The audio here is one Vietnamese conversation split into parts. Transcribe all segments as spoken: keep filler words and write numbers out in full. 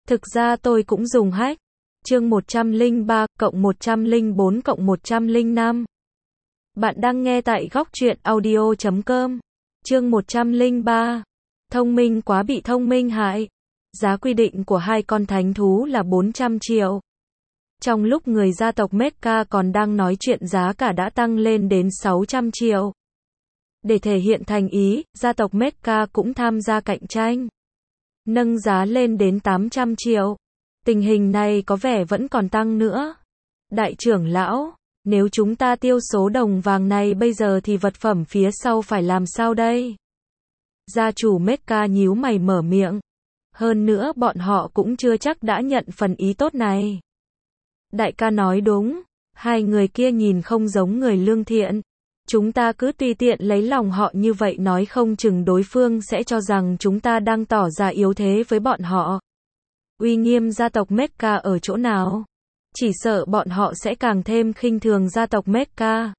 Thực ra tôi cũng dùng hack. Chương một trăm lẻ ba cộng một trăm lẻ bốn cộng một trăm lẻ năm. Bạn đang nghe tại góc truyện audio chấm com. Chương một trăm lẻ ba. Thông minh quá bị thông minh hại. Giá quy định của hai con thánh thú là bốn trăm triệu. Trong lúc người gia tộc Mecca còn đang nói chuyện, giá cả đã tăng lên đến sáu trăm triệu. Để thể hiện thành ý, gia tộc Mecca cũng tham gia cạnh tranh, nâng giá lên đến tám trăm triệu. Tình hình này có vẻ vẫn còn tăng nữa. Đại trưởng lão, nếu chúng ta tiêu số đồng vàng này bây giờ thì vật phẩm phía sau phải làm sao đây? Gia chủ Mecca nhíu mày mở miệng. Hơn nữa bọn họ cũng chưa chắc đã nhận phần ý tốt này. Đại ca nói đúng, hai người kia nhìn không giống người lương thiện. Chúng ta cứ tùy tiện lấy lòng họ như vậy, nói không chừng đối phương sẽ cho rằng chúng ta đang tỏ ra yếu thế với bọn họ. Uy nghiêm gia tộc Mecca ở chỗ nào? Chỉ sợ bọn họ sẽ càng thêm khinh thường gia tộc Mecca.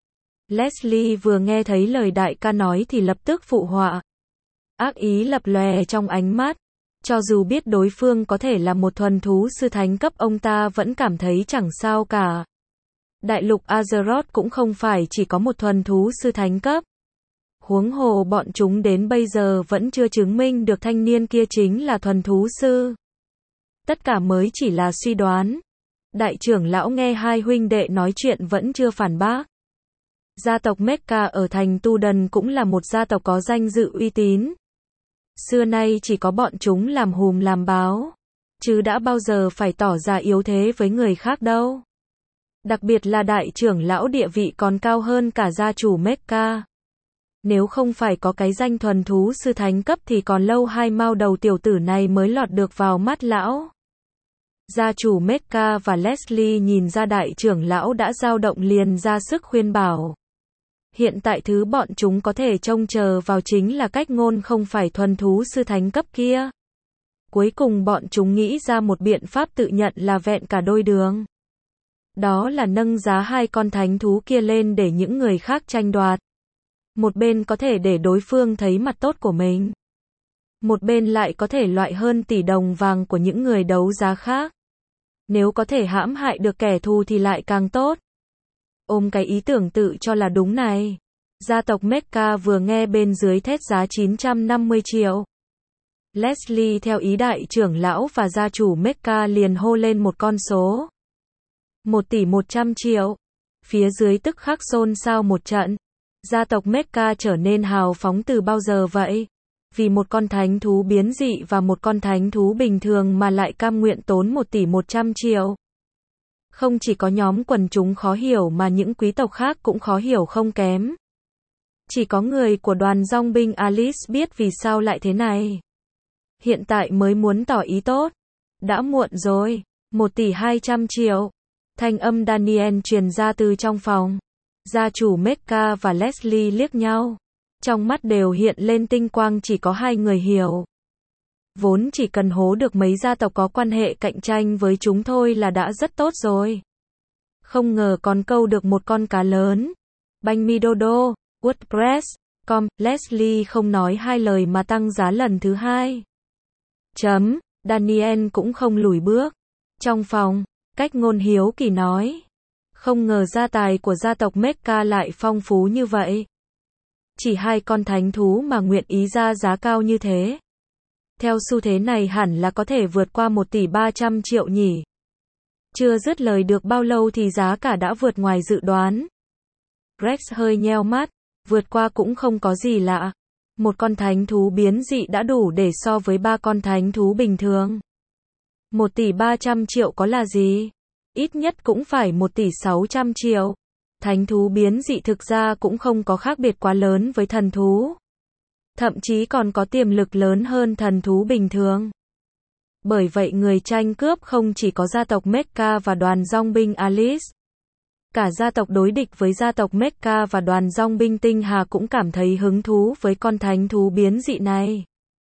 Leslie vừa nghe thấy lời đại ca nói thì lập tức phụ họa. Ác ý lập lòe trong ánh mắt. Cho dù biết đối phương có thể là một thuần thú sư thánh cấp, ông ta vẫn cảm thấy chẳng sao cả. Đại lục Azeroth cũng không phải chỉ có một thuần thú sư thánh cấp. Huống hồ bọn chúng đến bây giờ vẫn chưa chứng minh được thanh niên kia chính là thuần thú sư. Tất cả mới chỉ là suy đoán. Đại trưởng lão nghe hai huynh đệ nói chuyện vẫn chưa phản bác. Gia tộc Mecca ở thành Tu Đần cũng là một gia tộc có danh dự uy tín. Xưa nay chỉ có bọn chúng làm hùm làm báo, chứ đã bao giờ phải tỏ ra yếu thế với người khác đâu. Đặc biệt là đại trưởng lão địa vị còn cao hơn cả gia chủ Mecca. Nếu không phải có cái danh thuần thú sư thánh cấp thì còn lâu hai mao đầu tiểu tử này mới lọt được vào mắt lão. Gia chủ Mecca và Leslie nhìn ra đại trưởng lão đã dao động liền ra sức khuyên bảo. Hiện tại thứ bọn chúng có thể trông chờ vào chính là cách ngôn không phải thuần thú sư thánh cấp kia. Cuối cùng bọn chúng nghĩ ra một biện pháp tự nhận là vẹn cả đôi đường. Đó là nâng giá hai con thánh thú kia lên để những người khác tranh đoạt. Một bên có thể để đối phương thấy mặt tốt của mình. Một bên lại có thể loại hơn tỷ đồng vàng của những người đấu giá khác. Nếu có thể hãm hại được kẻ thù thì lại càng tốt. Ôm cái ý tưởng tự cho là đúng này. Gia tộc Mecca vừa nghe bên dưới thét giá chín trăm năm mươi triệu. Leslie theo ý đại trưởng lão và gia chủ Mecca liền hô lên một con số. một tỷ một trăm triệu. Phía dưới tức khắc xôn xao một trận. Gia tộc Mecca trở nên hào phóng từ bao giờ vậy? Vì một con thánh thú biến dị và một con thánh thú bình thường mà lại cam nguyện tốn một tỷ một trăm triệu. Không chỉ có nhóm quần chúng khó hiểu mà những quý tộc khác cũng khó hiểu không kém. Chỉ có người của đoàn dòng binh Alice biết vì sao lại thế này. Hiện tại mới muốn tỏ ý tốt. Đã muộn rồi. một tỷ hai trăm triệu. Thanh âm Daniel truyền ra từ trong phòng. Gia chủ Mecca và Leslie liếc nhau. Trong mắt đều hiện lên tinh quang, chỉ có hai người hiểu. Vốn chỉ cần hố được mấy gia tộc có quan hệ cạnh tranh với chúng thôi là đã rất tốt rồi. Không ngờ còn câu được một con cá lớn. Banh mi đô đô, WordPress, com, Leslie không nói hai lời mà tăng giá lần thứ hai. Chấm, Daniel cũng không lùi bước. Trong phòng, cách ngôn hiếu kỳ nói. Không ngờ gia tài của gia tộc Mecca lại phong phú như vậy. Chỉ hai con thánh thú mà nguyện ý ra giá cao như thế. Theo xu thế này hẳn là có thể vượt qua một tỷ ba trăm triệu nhỉ. Chưa dứt lời được bao lâu thì giá cả đã vượt ngoài dự đoán. Rex hơi nheo mắt, vượt qua cũng không có gì lạ. Một con thánh thú biến dị đã đủ để so với ba con thánh thú bình thường. một tỷ ba trăm triệu có là gì? Ít nhất cũng phải một tỷ sáu trăm triệu. Thánh thú biến dị thực ra cũng không có khác biệt quá lớn với thần thú. Thậm chí còn có tiềm lực lớn hơn thần thú bình thường. Bởi vậy người tranh cướp không chỉ có gia tộc Mecca và đoàn dòng binh Alice. Cả gia tộc đối địch với gia tộc Mecca và đoàn dòng binh Tinh Hà cũng cảm thấy hứng thú với con thánh thú biến dị này.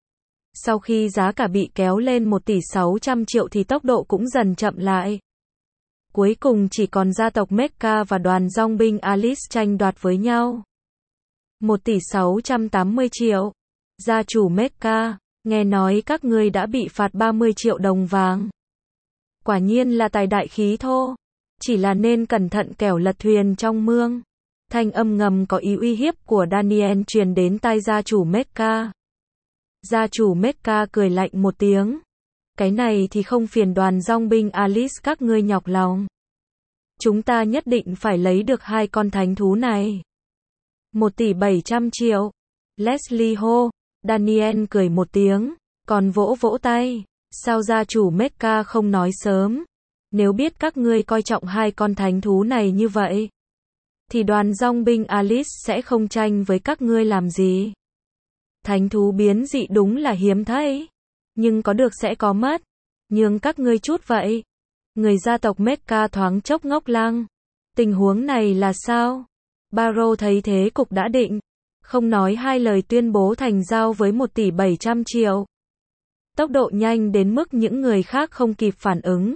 Sau khi giá cả bị kéo lên một tỷ sáu trăm triệu thì tốc độ cũng dần chậm lại. Cuối cùng chỉ còn gia tộc Mecca và đoàn dòng binh Alice tranh đoạt với nhau. một tỷ sáu trăm tám mươi triệu. Gia chủ Mecca, Nghe nói các ngươi đã bị phạt ba mươi triệu đồng vàng. Quả nhiên là tài đại khí thô. Chỉ là nên cẩn thận kẻo lật thuyền trong mương. Thanh âm ngầm có ý uy hiếp của Daniel truyền đến tai gia chủ Mecca. Gia chủ Mecca cười lạnh một tiếng. Cái này thì không phiền đoàn dòng binh Alice các ngươi nhọc lòng. Chúng ta nhất định phải lấy được hai con thánh thú này. Một tỷ bảy trăm triệu. Leslie hô. Daniel cười một tiếng, còn vỗ vỗ tay. Sao gia chủ Mecca không nói sớm? Nếu biết các ngươi coi trọng hai con thánh thú này như vậy, thì đoàn dòng binh Alice sẽ không tranh với các ngươi làm gì. Thánh thú biến dị đúng là hiếm thấy, nhưng có được sẽ có mất. Nhường các ngươi chút vậy. Người gia tộc Mecca thoáng chốc ngốc lăng. Tình huống này là sao? Barrow thấy thế cục đã định, không nói hai lời tuyên bố thành giao với một tỷ bảy trăm triệu. Tốc độ nhanh đến mức những người khác không kịp phản ứng.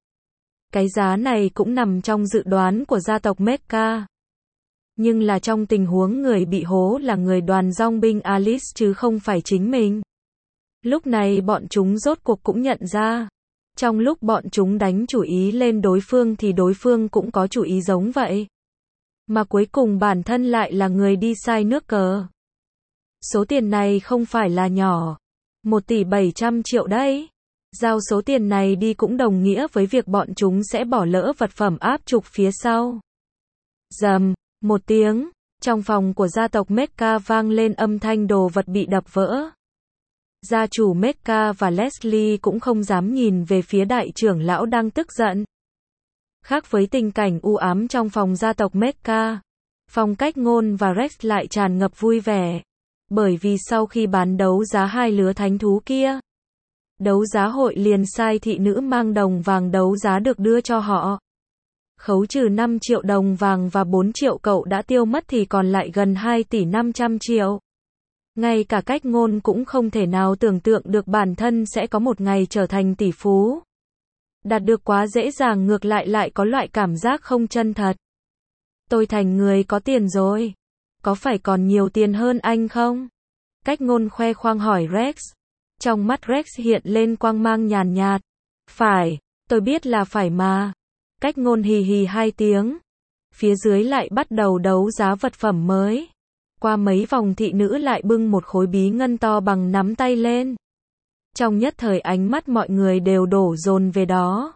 Cái giá này cũng nằm trong dự đoán của gia tộc Mecca. Nhưng là trong tình huống người bị hố là người đoàn dòng binh Alice chứ không phải chính mình. Lúc này bọn chúng rốt cuộc cũng nhận ra. Trong lúc bọn chúng đánh chủ ý lên đối phương thì đối phương cũng có chủ ý giống vậy. Mà cuối cùng bản thân lại là người đi sai nước cờ. Số tiền này không phải là nhỏ. Một tỷ bảy trăm triệu đấy. Giao số tiền này đi cũng đồng nghĩa với việc bọn chúng sẽ bỏ lỡ vật phẩm áp trục phía sau. Rầm, một tiếng, trong phòng của gia tộc Mecca vang lên âm thanh đồ vật bị đập vỡ. Gia chủ Mecca và Leslie cũng không dám nhìn về phía đại trưởng lão đang tức giận. Khác với tình cảnh u ám trong phòng gia tộc Mecca, phong cách Ngôn và Rex lại tràn ngập vui vẻ. Bởi vì sau khi bán đấu giá hai lứa thánh thú kia, đấu giá hội liền sai thị nữ mang đồng vàng đấu giá được đưa cho họ. Khấu trừ năm triệu đồng vàng và bốn triệu cậu đã tiêu mất thì còn lại gần hai tỷ năm trăm triệu. Ngay cả cách Ngôn cũng không thể nào tưởng tượng được bản thân sẽ có một ngày trở thành tỷ phú. Đạt được quá dễ dàng ngược lại lại có loại cảm giác không chân thật. Tôi thành người có tiền rồi. Có phải còn nhiều tiền hơn anh không? Cách Ngôn khoe khoang hỏi Rex. Trong mắt Rex hiện lên quang mang nhàn nhạt. Phải, tôi biết là phải mà. Cách Ngôn hì hì hai tiếng. Phía dưới lại bắt đầu đấu giá vật phẩm mới. Qua mấy vòng thị nữ lại bưng một khối bí ngân to bằng nắm tay lên. Trong nhất thời ánh mắt mọi người đều đổ dồn về đó.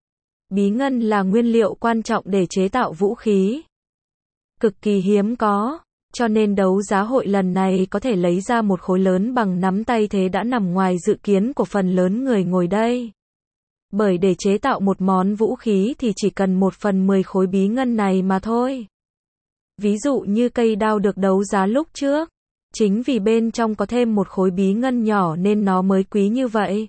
Bí ngân là nguyên liệu quan trọng để chế tạo vũ khí. Cực kỳ hiếm có, cho nên đấu giá hội lần này có thể lấy ra một khối lớn bằng nắm tay thế đã nằm ngoài dự kiến của phần lớn người ngồi đây. Bởi để chế tạo một món vũ khí thì chỉ cần một phần mười khối bí ngân này mà thôi. Ví dụ như cây đao được đấu giá lúc trước. Chính vì bên trong có thêm một khối bí ngân nhỏ nên nó mới quý như vậy.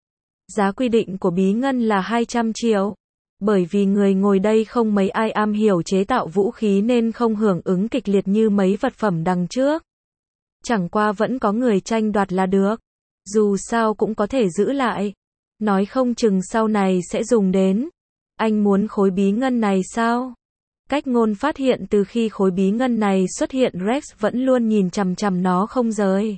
Giá quy định của bí ngân là hai trăm triệu. Bởi vì người ngồi đây không mấy ai am hiểu chế tạo vũ khí nên không hưởng ứng kịch liệt như mấy vật phẩm đằng trước. Chẳng qua vẫn có người tranh đoạt là được. Dù sao cũng có thể giữ lại. Nói không chừng sau này sẽ dùng đến. Anh muốn khối bí ngân này sao? Cách Ngôn phát hiện từ khi khối bí ngân này xuất hiện Rex vẫn luôn nhìn chằm chằm nó không rời.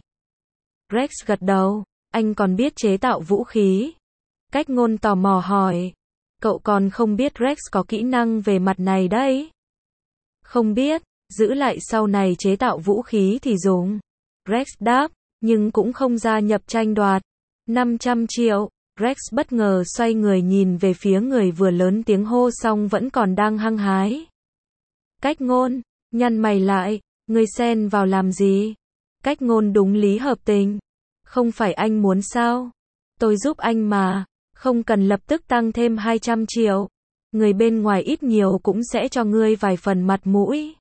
Rex gật đầu, anh còn biết chế tạo vũ khí. Cách Ngôn tò mò hỏi, cậu còn không biết Rex có kỹ năng về mặt này đấy. Không biết, giữ lại sau này chế tạo vũ khí thì dùng. Rex đáp, nhưng cũng không gia nhập tranh đoạt. năm trăm triệu. Rex bất ngờ xoay người nhìn về phía người vừa lớn tiếng hô xong vẫn còn đang hăng hái. Cách Ngôn, nhăn mày lại, ngươi xen vào làm gì? Cách Ngôn đúng lý hợp tình. Không phải anh muốn sao? Tôi giúp anh mà, không cần lập tức tăng thêm hai trăm triệu. Người bên ngoài ít nhiều cũng sẽ cho ngươi vài phần mặt mũi.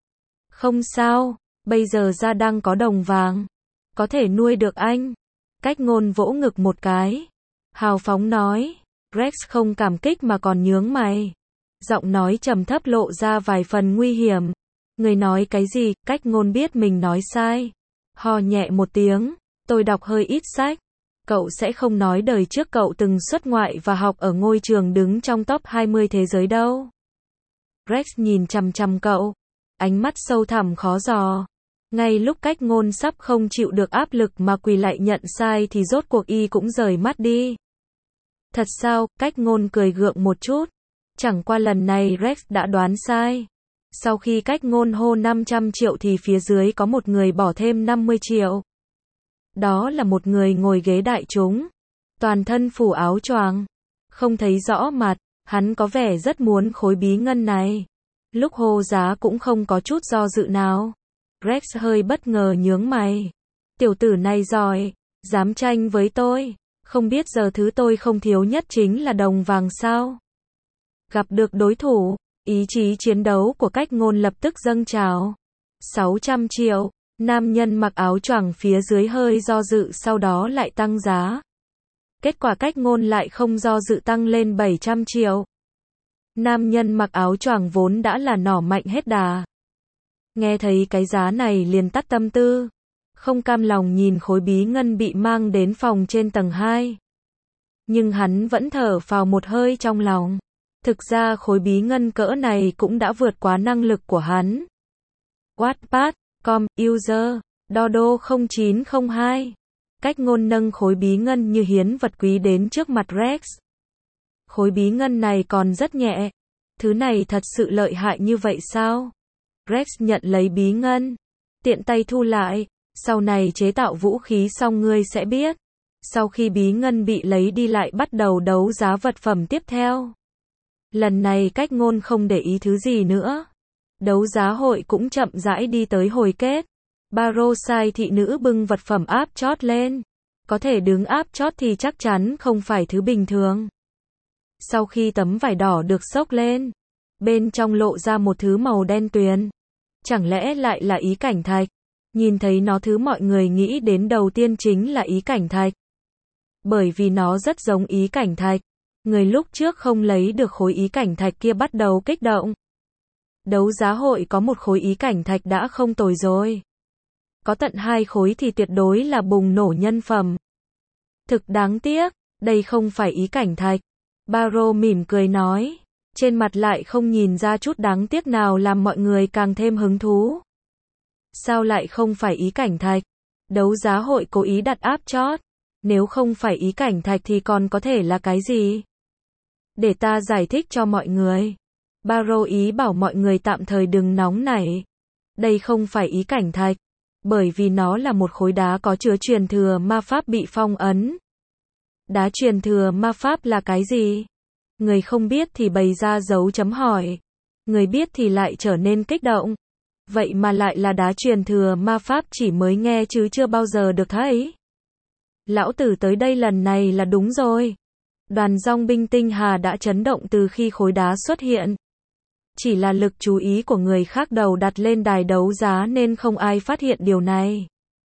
Không sao, bây giờ gia đang có đồng vàng. Có thể nuôi được anh. Cách Ngôn vỗ ngực một cái. Hào phóng nói, Rex không cảm kích mà còn nhướng mày. Giọng nói trầm thấp lộ ra vài phần nguy hiểm. Người nói cái gì? Cách Ngôn biết mình nói sai. Ho nhẹ một tiếng, tôi đọc hơi ít sách. Cậu sẽ không nói đời trước cậu từng xuất ngoại và học ở ngôi trường đứng trong top hai mươi thế giới đâu. Rex nhìn chằm chằm cậu, ánh mắt sâu thẳm khó dò. Ngay lúc Cách Ngôn sắp không chịu được áp lực mà quỳ lại nhận sai thì rốt cuộc y cũng rời mắt đi. Thật sao? Cách Ngôn cười gượng một chút. Chẳng qua lần này Rex đã đoán sai. Sau khi Cách Ngôn hô năm trăm triệu thì phía dưới có một người bỏ thêm năm mươi triệu. Đó là một người ngồi ghế đại chúng. Toàn thân phủ áo choàng. Không thấy rõ mặt. Hắn có vẻ rất muốn khối bí ngân này. Lúc hô giá cũng không có chút do dự nào. Rex hơi bất ngờ nhướng mày. Tiểu tử này giỏi. Dám tranh với tôi. Không biết giờ thứ tôi không thiếu nhất chính là đồng vàng sao? Gặp được đối thủ, ý chí chiến đấu của Cách Ngôn lập tức dâng trào. sáu trăm triệu, nam nhân mặc áo choàng phía dưới hơi do dự sau đó lại tăng giá. Kết quả Cách Ngôn lại không do dự tăng lên bảy trăm triệu. Nam nhân mặc áo choàng vốn đã là nỏ mạnh hết đà. Nghe thấy cái giá này liền tắt tâm tư. Không cam lòng nhìn khối bí ngân bị mang đến phòng trên tầng hai. Nhưng hắn vẫn thở phào một hơi trong lòng. Thực ra khối bí ngân cỡ này cũng đã vượt quá năng lực của hắn. Wattpad, com, user, dodo không chín không hai. Cách Ngôn nâng khối bí ngân như hiến vật quý đến trước mặt Rex. Khối bí ngân này còn rất nhẹ. Thứ này thật sự lợi hại như vậy sao? Rex nhận lấy bí ngân. Tiện tay thu lại. Sau này chế tạo vũ khí xong ngươi sẽ biết. Sau khi bí ngân bị lấy đi lại bắt đầu đấu giá vật phẩm tiếp theo. Lần này Cách Ngôn không để ý thứ gì nữa. Đấu giá hội cũng chậm rãi đi tới hồi kết. Baro sai thị nữ bưng vật phẩm áp chót lên. Có thể đứng áp chót thì chắc chắn không phải thứ bình thường. Sau khi tấm vải đỏ được xốc lên, bên trong lộ ra một thứ màu đen tuyền. Chẳng lẽ lại là ý cảnh thạch? Nhìn thấy nó thứ mọi người nghĩ đến đầu tiên chính là ý cảnh thạch. Bởi vì nó rất giống ý cảnh thạch. Người lúc trước không lấy được khối ý cảnh thạch kia bắt đầu kích động. Đấu giá hội có một khối ý cảnh thạch đã không tồi rồi. Có tận hai khối thì tuyệt đối là bùng nổ nhân phẩm. Thực đáng tiếc, đây không phải ý cảnh thạch. Baro mỉm cười nói. Trên mặt lại không nhìn ra chút đáng tiếc nào làm mọi người càng thêm hứng thú. Sao lại không phải ý cảnh thạch? Đấu giá hội cố ý đặt áp chót. Nếu không phải ý cảnh thạch thì còn có thể là cái gì? Để ta giải thích cho mọi người. Baro ý bảo mọi người tạm thời đừng nóng nảy. Đây không phải ý cảnh thạch. Bởi vì nó là một khối đá có chứa truyền thừa ma pháp bị phong ấn. Đá truyền thừa ma pháp là cái gì? Người không biết thì bày ra dấu chấm hỏi. Người biết thì lại trở nên kích động. Vậy mà lại là đá truyền thừa ma pháp chỉ mới nghe chứ chưa bao giờ được thấy. Lão tử tới đây lần này là đúng rồi. Đoàn dòng binh tinh hà đã chấn động từ khi khối đá xuất hiện. Chỉ là lực chú ý của người khác đầu đặt lên đài đấu giá nên không ai phát hiện điều này.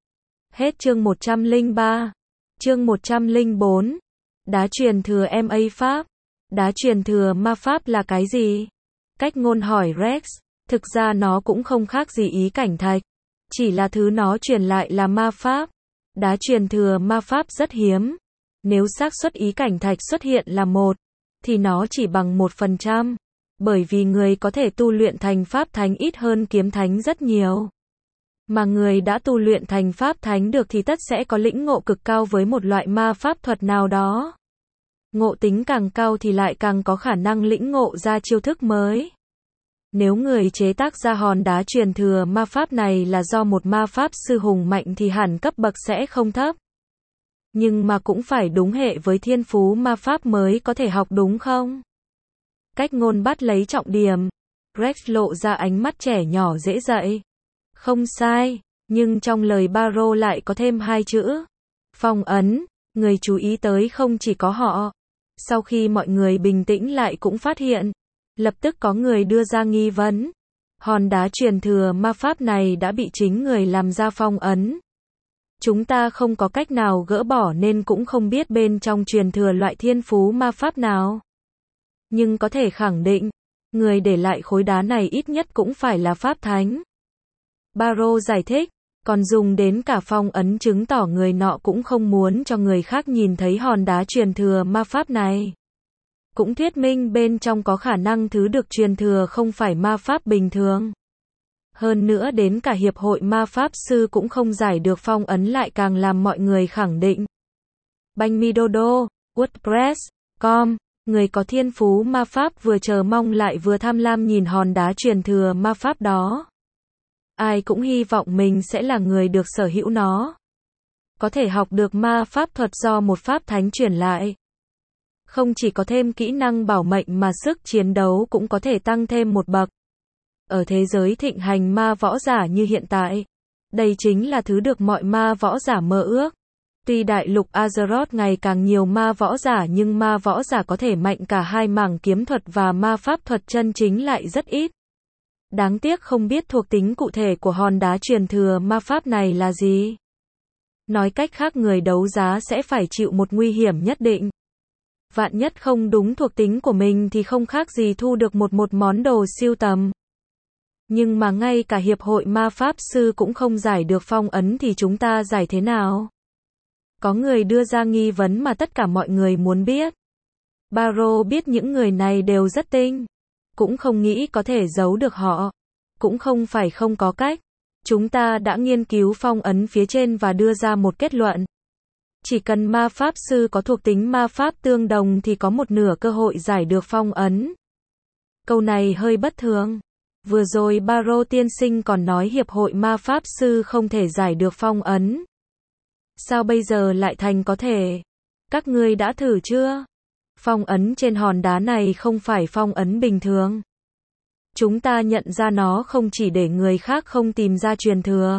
Hết chương một trăm lẻ ba. Chương một trăm lẻ bốn. Đá truyền thừa em a Pháp. Đá truyền thừa ma pháp là cái gì? Cách Ngôn hỏi Rex. Thực ra nó cũng không khác gì ý cảnh thạch. Chỉ là thứ nó truyền lại là ma pháp. Đá truyền thừa ma pháp rất hiếm. Nếu xác suất ý cảnh thạch xuất hiện là một, thì nó chỉ bằng một phần trăm. Bởi vì người có thể tu luyện thành pháp thánh ít hơn kiếm thánh rất nhiều. Mà người đã tu luyện thành pháp thánh được thì tất sẽ có lĩnh ngộ cực cao với một loại ma pháp thuật nào đó. Ngộ tính càng cao thì lại càng có khả năng lĩnh ngộ ra chiêu thức mới. Nếu người chế tác ra hòn đá truyền thừa ma pháp này là do một ma pháp sư hùng mạnh thì hẳn cấp bậc sẽ không thấp. Nhưng mà cũng phải đúng hệ với thiên phú ma pháp mới có thể học đúng không? Cách Ngôn bắt lấy trọng điểm. Rex lộ ra ánh mắt trẻ nhỏ dễ dạy. Không sai, nhưng trong lời Baro lại có thêm hai chữ. Phong ấn, người chú ý tới không chỉ có họ. Sau khi mọi người bình tĩnh lại cũng phát hiện. Lập tức có người đưa ra nghi vấn. Hòn đá truyền thừa ma pháp này đã bị chính người làm ra phong ấn. Chúng ta không có cách nào gỡ bỏ nên cũng không biết bên trong truyền thừa loại thiên phú ma pháp nào. Nhưng có thể khẳng định, người để lại khối đá này ít nhất cũng phải là pháp thánh. Baro giải thích, còn dùng đến cả phong ấn chứng tỏ người nọ cũng không muốn cho người khác nhìn thấy hòn đá truyền thừa ma pháp này. Cũng thuyết minh bên trong có khả năng thứ được truyền thừa không phải ma pháp bình thường. Hơn nữa đến cả Hiệp hội Ma Pháp Sư cũng không giải được phong ấn lại càng làm mọi người khẳng định. Banh mi đô đô, WordPress chấm com, người có thiên phú ma pháp vừa chờ mong lại vừa tham lam nhìn hòn đá truyền thừa ma pháp đó. Ai cũng hy vọng mình sẽ là người được sở hữu nó. Có thể học được ma pháp thuật do một pháp thánh truyền lại. Không chỉ có thêm kỹ năng bảo mệnh mà sức chiến đấu cũng có thể tăng thêm một bậc. Ở thế giới thịnh hành ma võ giả như hiện tại, đây chính là thứ được mọi ma võ giả mơ ước. Tuy đại lục Azeroth ngày càng nhiều ma võ giả nhưng ma võ giả có thể mạnh cả hai mảng kiếm thuật và ma pháp thuật chân chính lại rất ít. Đáng tiếc không biết thuộc tính cụ thể của hòn đá truyền thừa ma pháp này là gì. Nói cách khác người đấu giá sẽ phải chịu một nguy hiểm nhất định. Vạn nhất không đúng thuộc tính của mình thì không khác gì thu được một một món đồ siêu tầm. Nhưng mà ngay cả Hiệp hội Ma Pháp Sư cũng không giải được phong ấn thì chúng ta giải thế nào? Có người đưa ra nghi vấn mà tất cả mọi người muốn biết. Barrow biết những người này đều rất tinh. Cũng không nghĩ có thể giấu được họ. Cũng không phải không có cách. Chúng ta đã nghiên cứu phong ấn phía trên và đưa ra một kết luận. Chỉ cần ma pháp sư có thuộc tính ma pháp tương đồng thì có một nửa cơ hội giải được phong ấn. Câu này hơi bất thường. Vừa rồi Barrow tiên sinh còn nói Hiệp hội ma pháp sư không thể giải được phong ấn. Sao bây giờ lại thành có thể? Các ngươi đã thử chưa? Phong ấn trên hòn đá này không phải phong ấn bình thường. Chúng ta nhận ra nó không chỉ để người khác không tìm ra truyền thừa,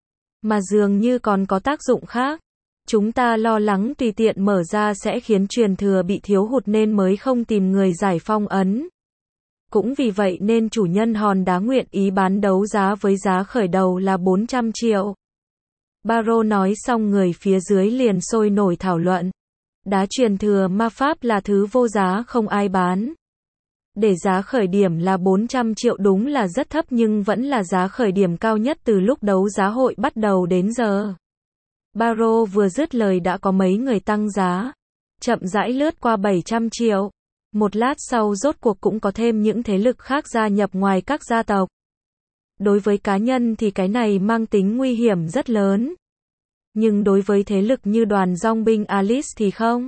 mà dường như còn có tác dụng khác. Chúng ta lo lắng tùy tiện mở ra sẽ khiến truyền thừa bị thiếu hụt nên mới không tìm người giải phong ấn. Cũng vì vậy nên chủ nhân hòn đá nguyện ý bán đấu giá với giá khởi đầu là bốn trăm triệu. Barrow nói xong người phía dưới liền sôi nổi thảo luận. Đá truyền thừa ma pháp là thứ vô giá không ai bán. Để giá khởi điểm là bốn trăm triệu đúng là rất thấp nhưng vẫn là giá khởi điểm cao nhất từ lúc đấu giá hội bắt đầu đến giờ. Barrow vừa dứt lời đã có mấy người tăng giá. Chậm rãi lướt qua bảy trăm triệu. Một lát sau rốt cuộc cũng có thêm những thế lực khác gia nhập ngoài các gia tộc. Đối với cá nhân thì cái này mang tính nguy hiểm rất lớn. Nhưng đối với thế lực như đoàn dòng binh Alice thì không.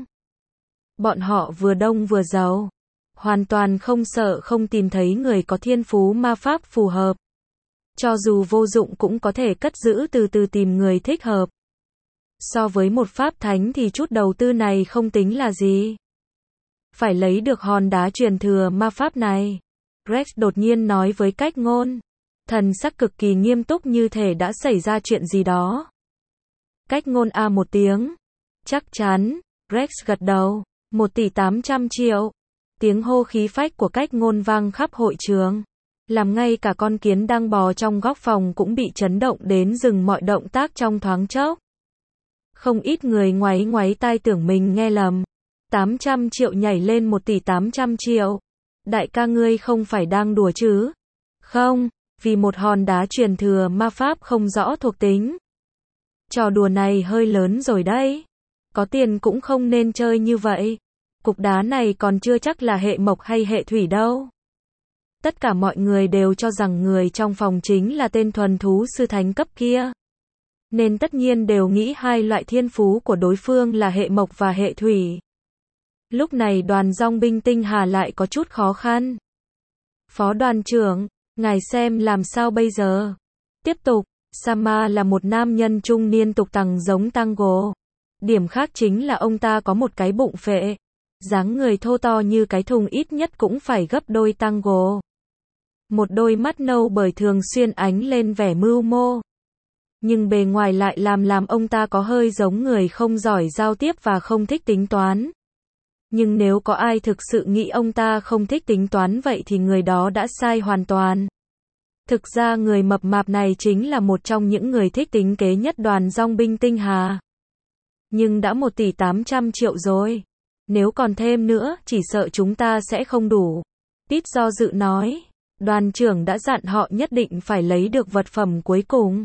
Bọn họ vừa đông vừa giàu. Hoàn toàn không sợ không tìm thấy người có thiên phú ma pháp phù hợp. Cho dù vô dụng cũng có thể cất giữ từ từ tìm người thích hợp. So với một pháp thánh thì chút đầu tư này không tính là gì. Phải lấy được hòn đá truyền thừa ma pháp này. Rex đột nhiên nói với cách ngôn. Thần sắc cực kỳ nghiêm túc như thể đã xảy ra chuyện gì đó. Cách ngôn a một tiếng. Chắc chắn. Rex gật đầu. Một tỷ tám trăm triệu. Tiếng hô khí phách của cách ngôn vang khắp hội trường. Làm ngay cả con kiến đang bò trong góc phòng cũng bị chấn động đến dừng mọi động tác trong thoáng chốc. Không ít người ngoáy ngoáy tai tưởng mình nghe lầm. tám trăm triệu nhảy lên một tỷ tám trăm triệu. Đại ca ngươi không phải đang đùa chứ? Không, vì một hòn đá truyền thừa ma pháp không rõ thuộc tính. Trò đùa này hơi lớn rồi đấy. Có tiền cũng không nên chơi như vậy. Cục đá này còn chưa chắc là hệ mộc hay hệ thủy đâu. Tất cả mọi người đều cho rằng người trong phòng chính là tên thuần thú sư thánh cấp kia. Nên tất nhiên đều nghĩ hai loại thiên phú của đối phương là hệ mộc và hệ thủy. Lúc này đoàn dòng binh tinh hà lại có chút khó khăn. Phó đoàn trưởng, ngài xem làm sao bây giờ? Tiếp tục, Sama là một nam nhân trung niên tục tằng giống Tango. Điểm khác chính là ông ta có một cái bụng phệ. Dáng người thô to như cái thùng ít nhất cũng phải gấp đôi Tango. Một đôi mắt nâu bởi thường xuyên ánh lên vẻ mưu mô. Nhưng bề ngoài lại làm làm ông ta có hơi giống người không giỏi giao tiếp và không thích tính toán. Nhưng nếu có ai thực sự nghĩ ông ta không thích tính toán vậy thì người đó đã sai hoàn toàn. Thực ra người mập mạp này chính là một trong những người thích tính kế nhất đoàn dòng binh tinh hà. Nhưng đã một tỷ tám trăm triệu rồi. Nếu còn thêm nữa, chỉ sợ chúng ta sẽ không đủ. Tít do dự nói. Đoàn trưởng đã dặn họ nhất định phải lấy được vật phẩm cuối cùng.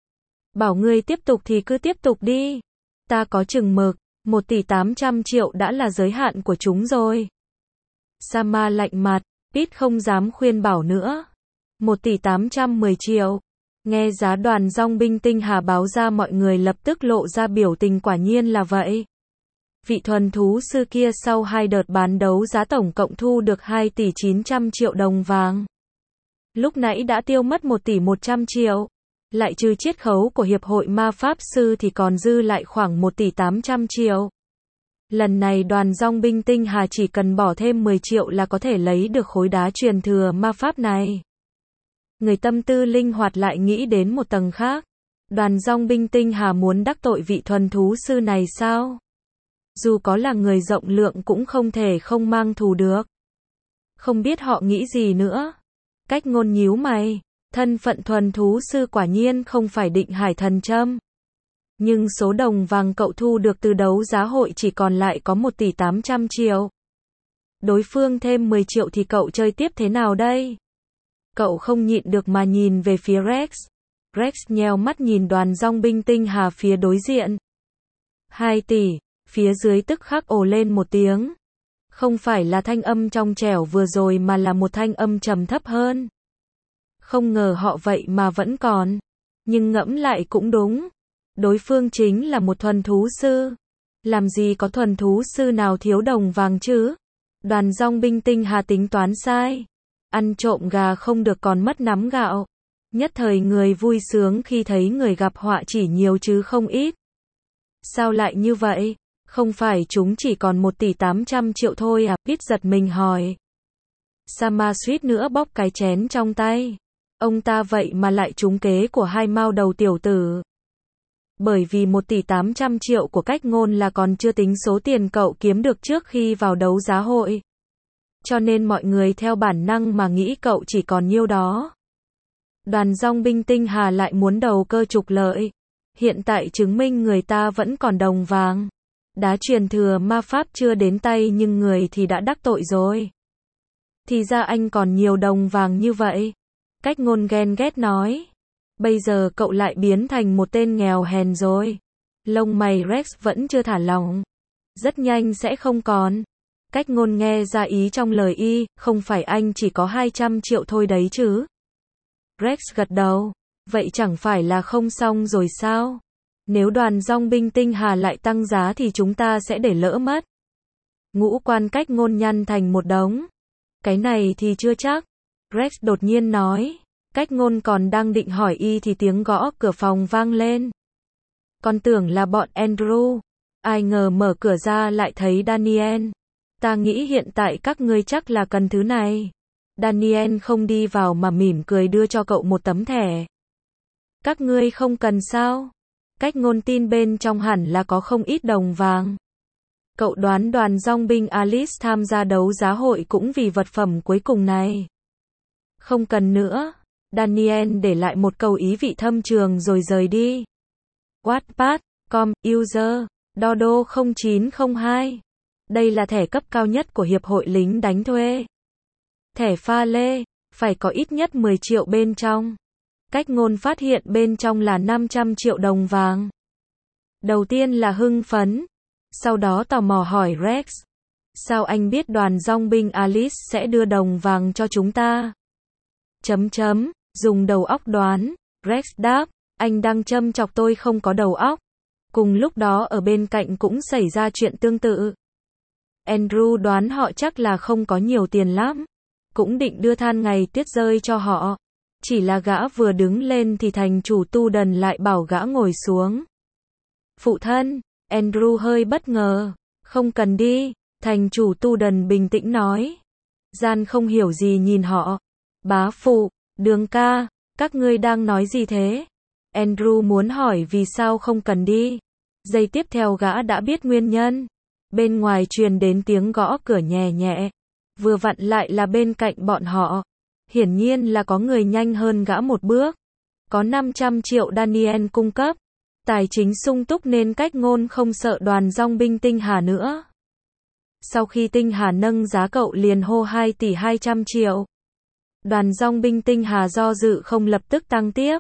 Bảo ngươi tiếp tục thì cứ tiếp tục đi. Ta có chừng mực. Một tỷ tám trăm triệu đã là giới hạn của chúng rồi. Sama lạnh mặt. Tít không dám khuyên bảo nữa. một tỷ tám trăm mười triệu. Nghe giá Đoàn Dong Binh Tinh Hà báo ra mọi người lập tức lộ ra biểu tình quả nhiên là vậy. Vị thuần thú sư kia sau hai đợt bán đấu giá tổng cộng thu được hai tỷ chín trăm triệu đồng vàng. Lúc nãy đã tiêu mất một tỷ một trăm triệu. Lại trừ chiết khấu của Hiệp hội Ma Pháp Sư thì còn dư lại khoảng một tỷ tám trăm triệu. Lần này Đoàn Dong Binh Tinh Hà chỉ cần bỏ thêm mười triệu là có thể lấy được khối đá truyền thừa ma pháp này. Người tâm tư linh hoạt lại nghĩ đến một tầng khác. Đoàn Dong Binh Tinh Hà muốn đắc tội vị thuần thú sư này sao? Dù có là người rộng lượng cũng không thể không mang thù được. Không biết họ nghĩ gì nữa. Cách Ngôn nhíu mày. Thân phận thuần thú sư quả nhiên không phải định hải thần châm. Nhưng số đồng vàng cậu thu được từ đấu giá hội chỉ còn lại có một tỷ tám trăm triệu. Đối phương thêm mười triệu thì cậu chơi tiếp thế nào đây? Cậu không nhịn được mà nhìn về phía Rex. Rex nheo mắt nhìn Đoàn Dong Binh Tinh Hà phía đối diện. hai tỷ, phía dưới tức khắc ồ lên một tiếng. Không phải là thanh âm trong trẻo vừa rồi mà là một thanh âm trầm thấp hơn. Không ngờ họ vậy mà vẫn còn. Nhưng ngẫm lại cũng đúng. Đối phương chính là một thuần thú sư. Làm gì có thuần thú sư nào thiếu đồng vàng chứ? Đoàn Dong Binh Tinh Hà tính toán sai. Ăn trộm gà không được còn mất nắm gạo. Nhất thời người vui sướng khi thấy người gặp họa chỉ nhiều chứ không ít. Sao lại như vậy? Không phải chúng chỉ còn một tỷ tám trăm triệu thôi à? Pete giật mình hỏi. Sama suýt nữa bóp cái chén trong tay. Ông ta vậy mà lại trúng kế của hai mao đầu tiểu tử. Bởi vì một tỷ tám trăm triệu của Cách Ngôn là còn chưa tính số tiền cậu kiếm được trước khi vào đấu giá hội. Cho nên mọi người theo bản năng mà nghĩ cậu chỉ còn nhiêu đó. Đoàn Dong Binh Tinh Hà lại muốn đầu cơ trục lợi. Hiện tại chứng minh người ta vẫn còn đồng vàng. Đá truyền thừa ma pháp chưa đến tay nhưng người thì đã đắc tội rồi. Thì ra anh còn nhiều đồng vàng như vậy. Cách Ngôn ghen ghét nói. Bây giờ cậu lại biến thành một tên nghèo hèn rồi. Lông mày Rex vẫn chưa thả lỏng. Rất nhanh sẽ không còn. Cách Ngôn nghe ra ý trong lời y, không phải anh chỉ có hai trăm triệu thôi đấy chứ. Rex gật đầu. Vậy chẳng phải là không xong rồi sao? Nếu Đoàn Dong Binh Tinh Hà lại tăng giá thì chúng ta sẽ để lỡ mất. Ngũ quan Cách Ngôn nhăn thành một đống. Cái này thì chưa chắc. Rex đột nhiên nói. Cách Ngôn còn đang định hỏi y thì tiếng gõ cửa phòng vang lên. Con tưởng là bọn Andrew. Ai ngờ mở cửa ra lại thấy Daniel. Ta nghĩ hiện tại các ngươi chắc là cần thứ này. Daniel không đi vào mà mỉm cười đưa cho cậu một tấm thẻ. Các ngươi không cần sao? Cách Ngôn tin bên trong hẳn là có không ít đồng vàng. Cậu đoán Đoàn Dong Binh Alice tham gia đấu giá hội cũng vì vật phẩm cuối cùng này. Không cần nữa. Daniel để lại một câu ý vị thâm trường rồi rời đi. Wattpad, com, user, Dodo không chín không hai. Đây là thẻ cấp cao nhất của Hiệp hội lính đánh thuê. Thẻ pha lê, phải có ít nhất mười triệu bên trong. Cách Ngôn phát hiện bên trong là năm trăm triệu đồng vàng. Đầu tiên là hưng phấn. Sau đó tò mò hỏi Rex. Sao anh biết Đoàn Dong Binh Alice sẽ đưa đồng vàng cho chúng ta? Chấm chấm, dùng đầu óc đoán. Rex đáp, anh đang châm chọc tôi không có đầu óc. Cùng lúc đó ở bên cạnh cũng xảy ra chuyện tương tự. Andrew đoán họ chắc là không có nhiều tiền lắm. Cũng định đưa than ngày tuyết rơi cho họ. Chỉ là gã vừa đứng lên thì thành chủ tu đần lại bảo gã ngồi xuống. Phụ thân, Andrew hơi bất ngờ. Không cần đi, thành chủ tu đần bình tĩnh nói. Gian không hiểu gì nhìn họ. Bá phụ, Đường ca, các ngươi đang nói gì thế? Andrew muốn hỏi vì sao không cần đi. Giây tiếp theo gã đã biết nguyên nhân. Bên ngoài truyền đến tiếng gõ cửa nhẹ nhẹ. Vừa vặn lại là bên cạnh bọn họ. Hiển nhiên là có người nhanh hơn gã một bước. Có năm trăm triệu Daniel cung cấp. Tài chính sung túc nên Cách Ngôn không sợ Đoàn Dong Binh Tinh Hà nữa. Sau khi Tinh Hà nâng giá cậu liền hô hai tỷ hai trăm triệu. Đoàn Dong Binh Tinh Hà do dự không lập tức tăng tiếp.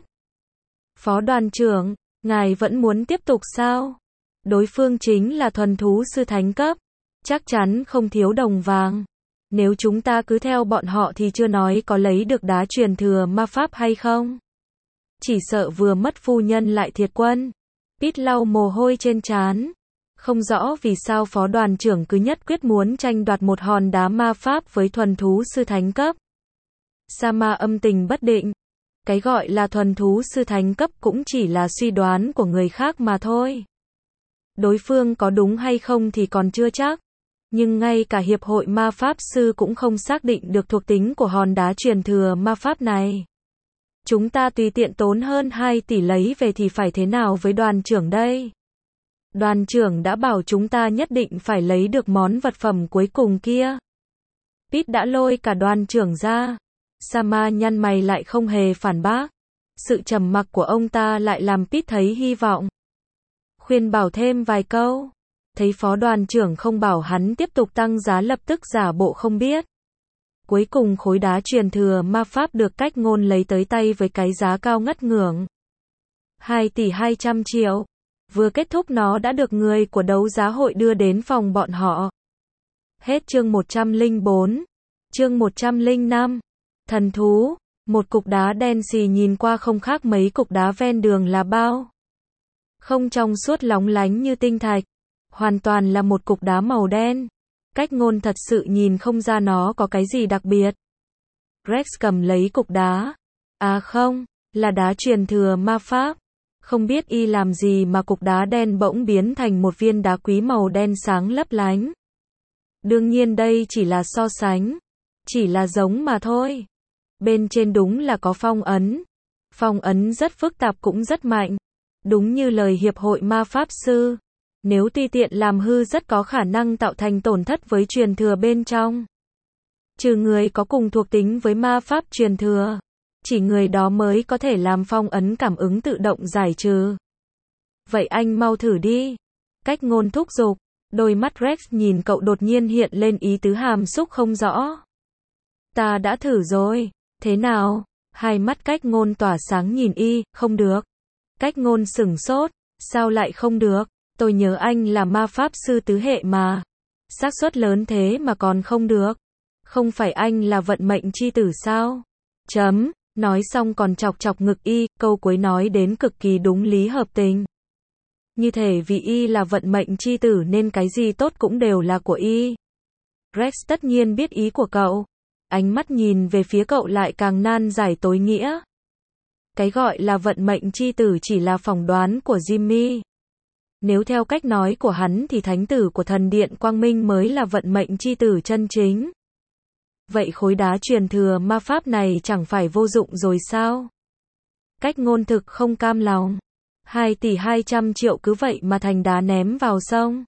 Phó đoàn trưởng, ngài vẫn muốn tiếp tục sao? Đối phương chính là thuần thú sư thánh cấp. Chắc chắn không thiếu đồng vàng. Nếu chúng ta cứ theo bọn họ thì chưa nói có lấy được đá truyền thừa ma pháp hay không. Chỉ sợ vừa mất phu nhân lại thiệt quân. Pete lau mồ hôi trên trán. Không rõ vì sao phó đoàn trưởng cứ nhất quyết muốn tranh đoạt một hòn đá ma pháp với thuần thú sư thánh cấp. Sama âm tình bất định. Cái gọi là thuần thú sư thánh cấp cũng chỉ là suy đoán của người khác mà thôi. Đối phương có đúng hay không thì còn chưa chắc. Nhưng ngay cả hiệp hội ma pháp sư cũng không xác định được thuộc tính của hòn đá truyền thừa ma pháp này. Chúng ta tùy tiện tốn hơn hai tỷ lấy về thì phải thế nào với đoàn trưởng đây? Đoàn trưởng đã bảo chúng ta nhất định phải lấy được món vật phẩm cuối cùng kia. Pete đã lôi cả đoàn trưởng ra. Sama nhăn mày lại không hề phản bác. Sự trầm mặc của ông ta lại làm Pete thấy hy vọng. Khuyên bảo thêm vài câu. Thấy phó đoàn trưởng không bảo hắn tiếp tục tăng giá lập tức giả bộ không biết. Cuối cùng khối đá truyền thừa ma pháp được Cách Ngôn lấy tới tay với cái giá cao ngất ngưởng. hai tỷ hai trăm triệu. Vừa kết thúc nó đã được người của đấu giá hội đưa đến phòng bọn họ. Hết chương một trăm lẻ bốn. Chương một trăm lẻ năm. Thần thú. Một cục đá đen xì nhìn qua không khác mấy cục đá ven đường là bao. Không trong suốt lóng lánh như tinh thạch. Hoàn toàn là một cục đá màu đen. Cách Ngôn thật sự nhìn không ra nó có cái gì đặc biệt. Rex cầm lấy cục đá. À không, là đá truyền thừa ma pháp. Không biết y làm gì mà cục đá đen bỗng biến thành một viên đá quý màu đen sáng lấp lánh. Đương nhiên đây chỉ là so sánh. Chỉ là giống mà thôi. Bên trên đúng là có phong ấn. Phong ấn rất phức tạp cũng rất mạnh. Đúng như lời hiệp hội ma pháp sư. Nếu tùy tiện làm hư rất có khả năng tạo thành tổn thất với truyền thừa bên trong. Trừ người có cùng thuộc tính với ma pháp truyền thừa. Chỉ người đó mới có thể làm phong ấn cảm ứng tự động giải trừ. Vậy anh mau thử đi. Cách Ngôn thúc giục. Đôi mắt Rex nhìn cậu đột nhiên hiện lên ý tứ hàm xúc không rõ. Ta đã thử rồi. Thế nào? Hai mắt Cách Ngôn tỏa sáng nhìn y. Không được. Cách Ngôn sửng sốt. Sao lại không được? Tôi nhớ anh là ma pháp sư tứ hệ mà. Xác suất lớn thế mà còn không được. Không phải anh là vận mệnh chi tử sao? Chấm. Nói xong còn chọc chọc ngực y, câu cuối nói đến cực kỳ đúng lý hợp tình. Như thể vì y là vận mệnh chi tử nên cái gì tốt cũng đều là của y. Rex tất nhiên biết ý của cậu. Ánh mắt nhìn về phía cậu lại càng nan giải tối nghĩa. Cái gọi là vận mệnh chi tử chỉ là phỏng đoán của Jimmy. Nếu theo cách nói của hắn thì thánh tử của thần điện Quang Minh mới là vận mệnh chi tử chân chính. Vậy khối đá truyền thừa ma pháp này chẳng phải vô dụng rồi sao? Cách Ngôn thực không cam lòng. hai tỷ hai trăm triệu cứ vậy mà thành đá ném vào sông.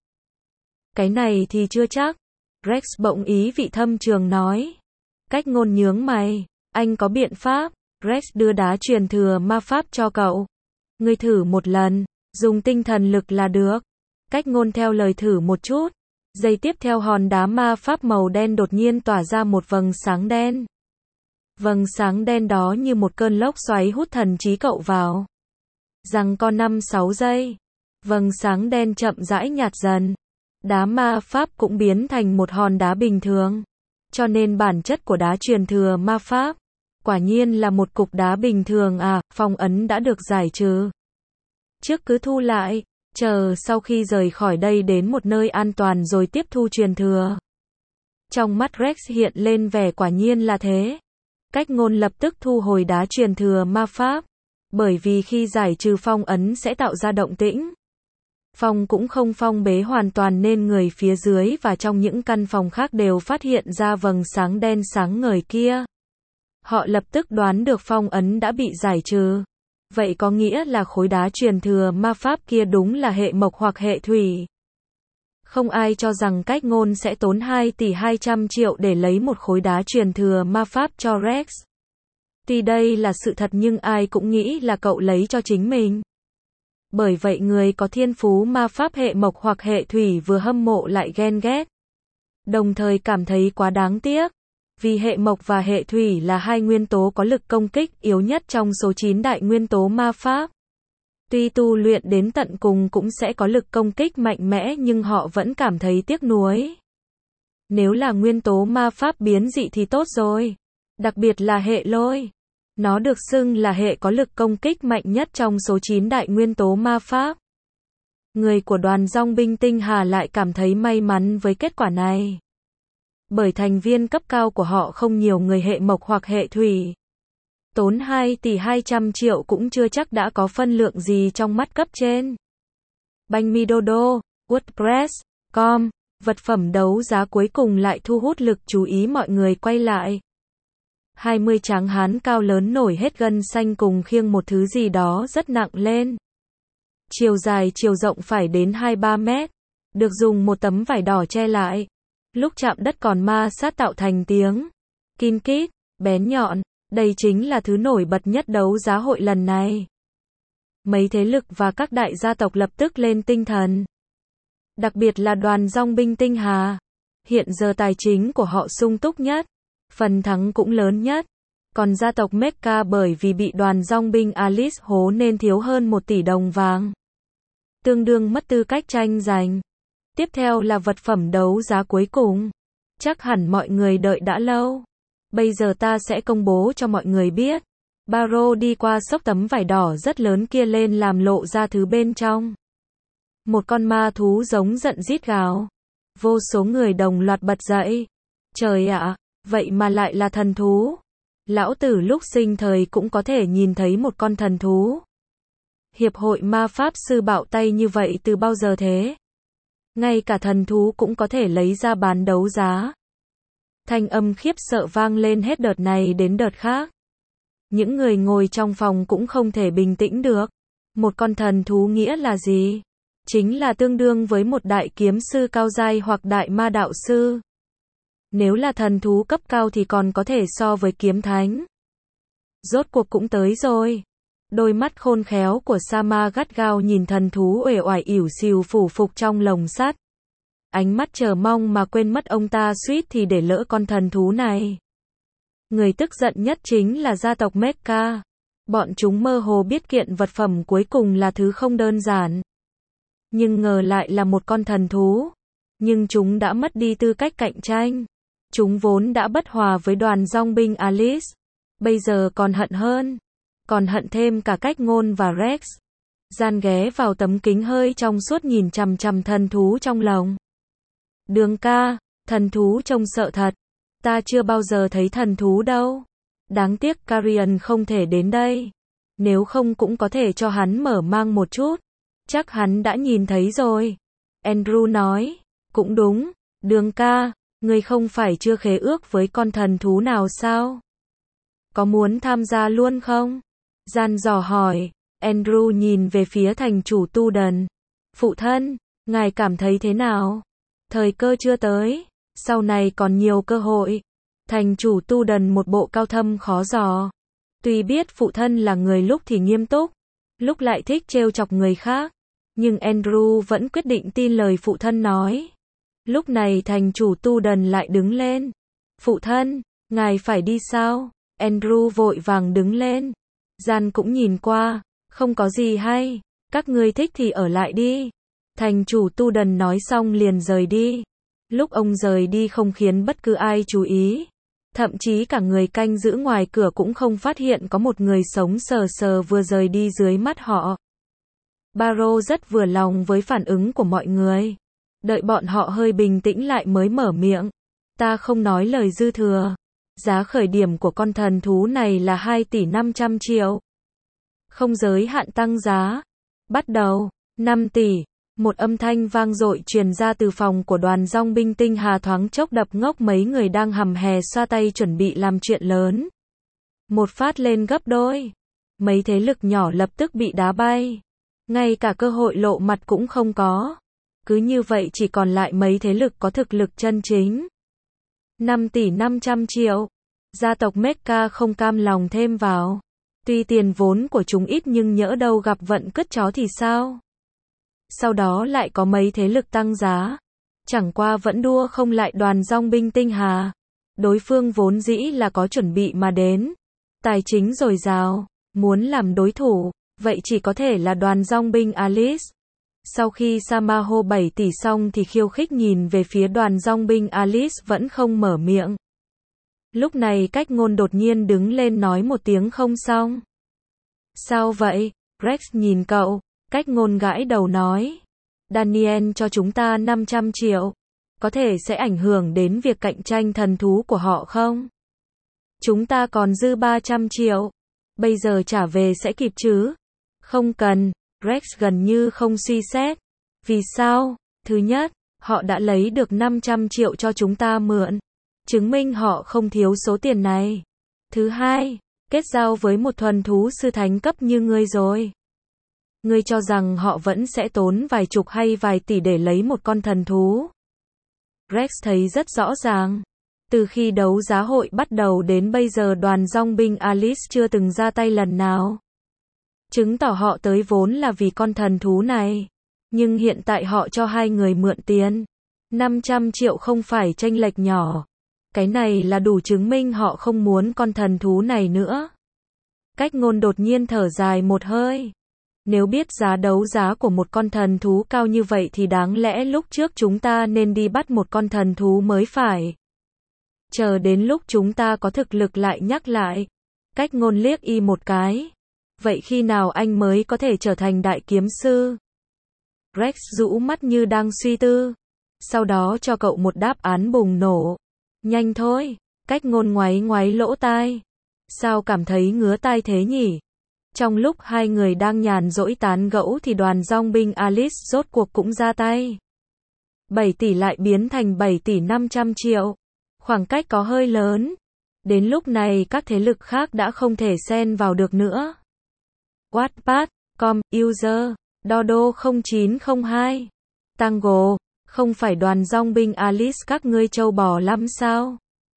Cái này thì chưa chắc. Rex bỗng ý vị thâm trường nói. Cách Ngôn nhướng mày. Anh có biện pháp. Rex đưa đá truyền thừa ma pháp cho cậu. Ngươi thử một lần. Dùng tinh thần lực là được. Cách Ngôn theo lời thử một chút. Giây tiếp theo hòn đá ma pháp màu đen đột nhiên tỏa ra một vầng sáng đen. Vầng sáng đen đó như một cơn lốc xoáy hút thần trí cậu vào. Giằng co năm sáu giây. Vầng sáng đen chậm rãi nhạt dần. Đá ma pháp cũng biến thành một hòn đá bình thường. Cho nên bản chất của đá truyền thừa ma pháp. Quả nhiên là một cục đá bình thường à, phong ấn đã được giải trừ. Trước cứ thu lại. Chờ sau khi rời khỏi đây đến một nơi an toàn rồi tiếp thu truyền thừa. Trong mắt Rex hiện lên vẻ quả nhiên là thế. Cách Ngôn lập tức thu hồi đá truyền thừa ma pháp. Bởi vì khi giải trừ phong ấn sẽ tạo ra động tĩnh. Phong cũng không phong bế hoàn toàn nên người phía dưới và trong những căn phòng khác đều phát hiện ra vầng sáng đen sáng ngời kia. Họ lập tức đoán được phong ấn đã bị giải trừ. Vậy có nghĩa là khối đá truyền thừa ma pháp kia đúng là hệ mộc hoặc hệ thủy. Không ai cho rằng Cách Ngôn sẽ tốn hai tỷ hai trăm triệu để lấy một khối đá truyền thừa ma pháp cho Rex. Tuy đây là sự thật nhưng ai cũng nghĩ là cậu lấy cho chính mình. Bởi vậy người có thiên phú ma pháp hệ mộc hoặc hệ thủy vừa hâm mộ lại ghen ghét. Đồng thời cảm thấy quá đáng tiếc. Vì hệ mộc và hệ thủy là hai nguyên tố có lực công kích yếu nhất trong số chín đại nguyên tố ma pháp. Tuy tu luyện đến tận cùng cũng sẽ có lực công kích mạnh mẽ nhưng họ vẫn cảm thấy tiếc nuối. Nếu là nguyên tố ma pháp biến dị thì tốt rồi. Đặc biệt là hệ lôi. Nó được xưng là hệ có lực công kích mạnh nhất trong số chín đại nguyên tố ma pháp. Người của đoàn dòng binh tinh hà lại cảm thấy may mắn với kết quả này. Bởi thành viên cấp cao của họ không nhiều người hệ mộc hoặc hệ thủy. Tốn hai tỷ hai trăm triệu cũng chưa chắc đã có phân lượng gì trong mắt cấp trên. Banh mi đô đô, WordPress, com, vật phẩm đấu giá cuối cùng lại thu hút lực chú ý mọi người quay lại. hai mươi tráng hán cao lớn nổi hết gân xanh cùng khiêng một thứ gì đó rất nặng lên. Chiều dài chiều rộng phải đến hai ba mét. Được dùng một tấm vải đỏ che lại. Lúc chạm đất còn ma sát tạo thành tiếng kin kít, bén nhọn. Đây chính là thứ nổi bật nhất đấu giá hội lần này. Mấy thế lực và các đại gia tộc lập tức lên tinh thần. Đặc biệt là đoàn dòng binh tinh hà. Hiện giờ tài chính của họ sung túc nhất. Phần thắng cũng lớn nhất. Còn gia tộc Mecca bởi vì bị đoàn dòng binh Alice hố nên thiếu hơn một tỷ đồng vàng. Tương đương mất tư cách tranh giành. Tiếp theo là vật phẩm đấu giá cuối cùng. Chắc hẳn mọi người đợi đã lâu. Bây giờ ta sẽ công bố cho mọi người biết. Barrow đi qua xốc tấm vải đỏ rất lớn kia lên làm lộ ra thứ bên trong. Một con ma thú giống giận rít gào. Vô số người đồng loạt bật dậy. Trời ạ, vậy mà lại là thần thú. Lão tử lúc sinh thời cũng có thể nhìn thấy một con thần thú. Hiệp hội ma pháp sư bạo tay như vậy từ bao giờ thế? Ngay cả thần thú cũng có thể lấy ra bán đấu giá. Thanh âm khiếp sợ vang lên hết đợt này đến đợt khác. Những người ngồi trong phòng cũng không thể bình tĩnh được. Một con thần thú nghĩa là gì? Chính là tương đương với một đại kiếm sư cao giai hoặc đại ma đạo sư. Nếu là thần thú cấp cao thì còn có thể so với kiếm thánh. Rốt cuộc cũng tới rồi. Đôi mắt khôn khéo của Sama gắt gao nhìn thần thú uể oải ỉu xìu phủ phục trong lồng sắt. Ánh mắt chờ mong mà quên mất ông ta suýt thì để lỡ con thần thú này. Người tức giận nhất chính là gia tộc Mecca. Bọn chúng mơ hồ biết kiện vật phẩm cuối cùng là thứ không đơn giản. Nhưng ngờ lại là một con thần thú. Nhưng chúng đã mất đi tư cách cạnh tranh. Chúng vốn đã bất hòa với đoàn dòng binh Alice. Bây giờ còn hận hơn. Còn hận thêm cả cách ngôn và Rex. Gian ghé vào tấm kính hơi trong suốt nhìn chằm chằm thần thú trong lồng. Đường ca, thần thú trông sợ thật. Ta chưa bao giờ thấy thần thú đâu. Đáng tiếc Carrion không thể đến đây. Nếu không cũng có thể cho hắn mở mang một chút. Chắc hắn đã nhìn thấy rồi. Andrew nói. Cũng đúng, đường ca, ngươi không phải chưa khế ước với con thần thú nào sao? Có muốn tham gia luôn không? Gian dò hỏi. Andrew nhìn về phía thành chủ Tu Đần. Phụ thân, ngài cảm thấy thế nào? Thời cơ chưa tới, sau này còn nhiều cơ hội. Thành chủ Tu Đần một bộ cao thâm khó dò. Tuy biết phụ thân là người lúc thì nghiêm túc, lúc lại thích trêu chọc người khác, nhưng Andrew vẫn quyết định tin lời phụ thân nói. Lúc này thành chủ Tu Đần lại đứng lên. Phụ thân, ngài phải đi sao? Andrew vội vàng đứng lên. Gian cũng nhìn qua, không có gì hay, các ngươi thích thì ở lại đi. Thành chủ Tu Đần nói xong liền rời đi. Lúc ông rời đi không khiến bất cứ ai chú ý. Thậm chí cả người canh giữ ngoài cửa cũng không phát hiện có một người sống sờ sờ vừa rời đi dưới mắt họ. Barrow rất vừa lòng với phản ứng của mọi người. Đợi bọn họ hơi bình tĩnh lại mới mở miệng. Ta không nói lời dư thừa. Giá khởi điểm của con thần thú này là hai tỷ năm trăm triệu. Không giới hạn tăng giá. Bắt đầu, năm tỷ. Một âm thanh vang dội truyền ra từ phòng của đoàn dòng binh tinh hà thoáng chốc đập ngốc mấy người đang hầm hè xoa tay chuẩn bị làm chuyện lớn. Một phát lên gấp đôi. Mấy thế lực nhỏ lập tức bị đá bay. Ngay cả cơ hội lộ mặt cũng không có. Cứ như vậy chỉ còn lại mấy thế lực có thực lực chân chính. năm tỷ năm trăm triệu. Gia tộc Mecca không cam lòng thêm vào. Tuy tiền vốn của chúng ít nhưng nhỡ đâu gặp vận cứt chó thì sao? Sau đó lại có mấy thế lực tăng giá. Chẳng qua vẫn đua không lại đoàn dòng binh tinh hà. Đối phương vốn dĩ là có chuẩn bị mà đến. Tài chính dồi dào, muốn làm đối thủ, vậy chỉ có thể là đoàn dòng binh Alice. Sau khi Sama hô bảy tỷ xong thì khiêu khích nhìn về phía đoàn dong binh Alice vẫn không mở miệng. Lúc này Cách Ngôn đột nhiên đứng lên nói một tiếng không xong. Sao vậy? Rex nhìn cậu. Cách Ngôn gãi đầu nói. Daniel cho chúng ta năm trăm triệu. Có thể sẽ ảnh hưởng đến việc cạnh tranh thần thú của họ không? Chúng ta còn dư ba trăm triệu. Bây giờ trả về sẽ kịp chứ? Không cần. Rex gần như không suy xét. Vì sao? Thứ nhất, họ đã lấy được năm trăm triệu cho chúng ta mượn. Chứng minh họ không thiếu số tiền này. Thứ hai, kết giao với một thuần thú sư thánh cấp như ngươi rồi. Ngươi cho rằng họ vẫn sẽ tốn vài chục hay vài tỷ để lấy một con thần thú. Rex thấy rất rõ ràng. Từ khi đấu giá hội bắt đầu đến bây giờ đoàn dong binh Alice chưa từng ra tay lần nào. Chứng tỏ họ tới vốn là vì con thần thú này. Nhưng hiện tại họ cho hai người mượn tiền. năm trăm triệu không phải chênh lệch nhỏ. Cái này là đủ chứng minh họ không muốn con thần thú này nữa. Cách Ngôn đột nhiên thở dài một hơi. Nếu biết giá đấu giá của một con thần thú cao như vậy thì đáng lẽ lúc trước chúng ta nên đi bắt một con thần thú mới phải. Chờ đến lúc chúng ta có thực lực lại nhắc lại. Cách Ngôn liếc y một cái. Vậy khi nào anh mới có thể trở thành đại kiếm sư? Rex rũ mắt như đang suy tư. Sau đó cho cậu một đáp án bùng nổ. Nhanh thôi. Cách Ngôn ngoáy ngoáy lỗ tai. Sao cảm thấy ngứa tai thế nhỉ? Trong lúc hai người đang nhàn rỗi tán gẫu thì đoàn dong binh Alice rốt cuộc cũng ra tay. bảy tỷ lại biến thành bảy tỷ năm trăm triệu. Khoảng cách có hơi lớn. Đến lúc này các thế lực khác đã không thể xen vào được nữa. Wattpad, com, user, Dodo không chín không hai. Tango, không phải đoàn dong binh Alice các ngươi trâu bò lắm sao?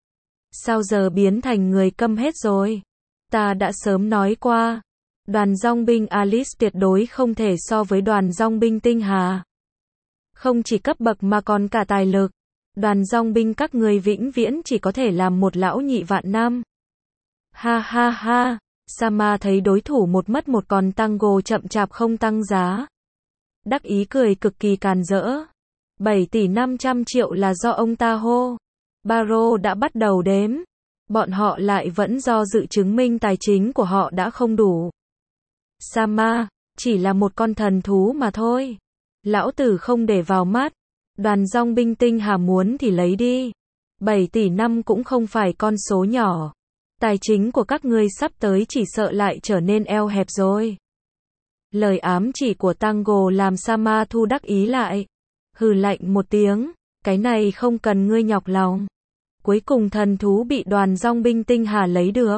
Sao giờ biến thành người câm hết rồi? Ta đã sớm nói qua. Đoàn dong binh Alice tuyệt đối không thể so với đoàn dong binh Tinh Hà. Không chỉ cấp bậc mà còn cả tài lực. Đoàn dong binh các người vĩnh viễn chỉ có thể làm một lão nhị vạn năm. Ha ha ha. Sama thấy đối thủ một mất một còn Tango chậm chạp không tăng giá. Đắc ý cười cực kỳ càn rỡ. bảy tỷ năm trăm triệu là do ông ta hô. Baro đã bắt đầu đếm. Bọn họ lại vẫn do dự chứng minh tài chính của họ đã không đủ. Sama, chỉ là một con thần thú mà thôi. Lão tử không để vào mắt. Đoàn dong binh Tinh Hà muốn thì lấy đi. bảy tỷ năm cũng không phải con số nhỏ. Tài chính của các ngươi sắp tới chỉ sợ lại trở nên eo hẹp rồi. Lời ám chỉ của Tango làm Sama thu đắc ý lại. Hừ lạnh một tiếng. Cái này không cần ngươi nhọc lòng. Cuối cùng thần thú bị đoàn dong binh Tinh Hà lấy được.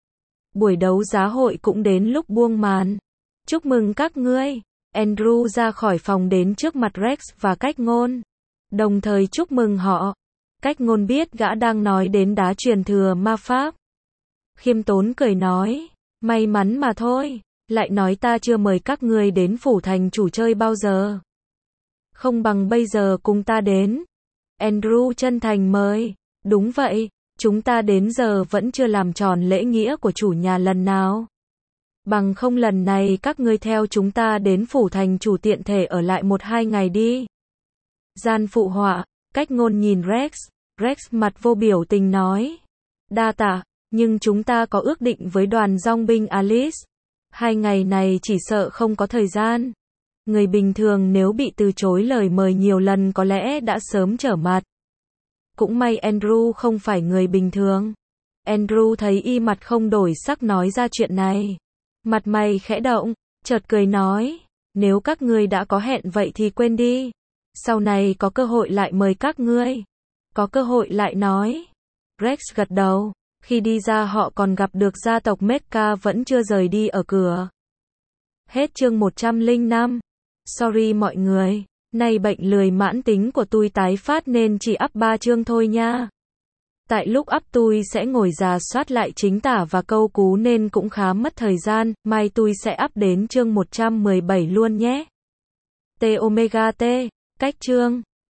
Buổi đấu giá hội cũng đến lúc buông màn. Chúc mừng các ngươi. Andrew ra khỏi phòng đến trước mặt Rex và Cách Ngôn. Đồng thời chúc mừng họ. Cách Ngôn biết gã đang nói đến đá truyền thừa ma pháp. Khiêm tốn cười nói. May mắn mà thôi. Lại nói ta chưa mời các ngươi đến phủ thành chủ chơi bao giờ. Không bằng bây giờ cùng ta đến. Andrew chân thành mời. Đúng vậy. Chúng ta đến giờ vẫn chưa làm tròn lễ nghĩa của chủ nhà lần nào. Bằng không lần này các ngươi theo chúng ta đến phủ thành chủ tiện thể ở lại một hai ngày đi. Gian phụ họa. Cách Ngôn nhìn Rex. Rex mặt vô biểu tình nói. Đa tạ, nhưng chúng ta có ước định với đoàn dong binh Alice. Hai ngày này chỉ sợ không có thời gian. Người bình thường nếu bị từ chối lời mời nhiều lần có lẽ đã sớm trở mặt. Cũng may Andrew không phải người bình thường. Andrew thấy y mặt không đổi sắc nói ra chuyện này. Mặt mày khẽ động, chợt cười nói. Nếu các ngươi đã có hẹn vậy thì quên đi. Sau này có cơ hội lại mời các ngươi. Có cơ hội lại nói. Rex gật đầu. Khi đi ra họ còn gặp được gia tộc Mecca vẫn chưa rời đi ở cửa. Hết chương một trăm lẻ năm. Sorry mọi người. Nay bệnh lười mãn tính của tôi tái phát nên chỉ up ba chương thôi nha. Tại lúc up tôi sẽ ngồi rà soát lại chính tả và câu cú nên cũng khá mất thời gian, mai tôi sẽ up đến chương một trăm mười bảy luôn nhé. T Omega T, cách chương.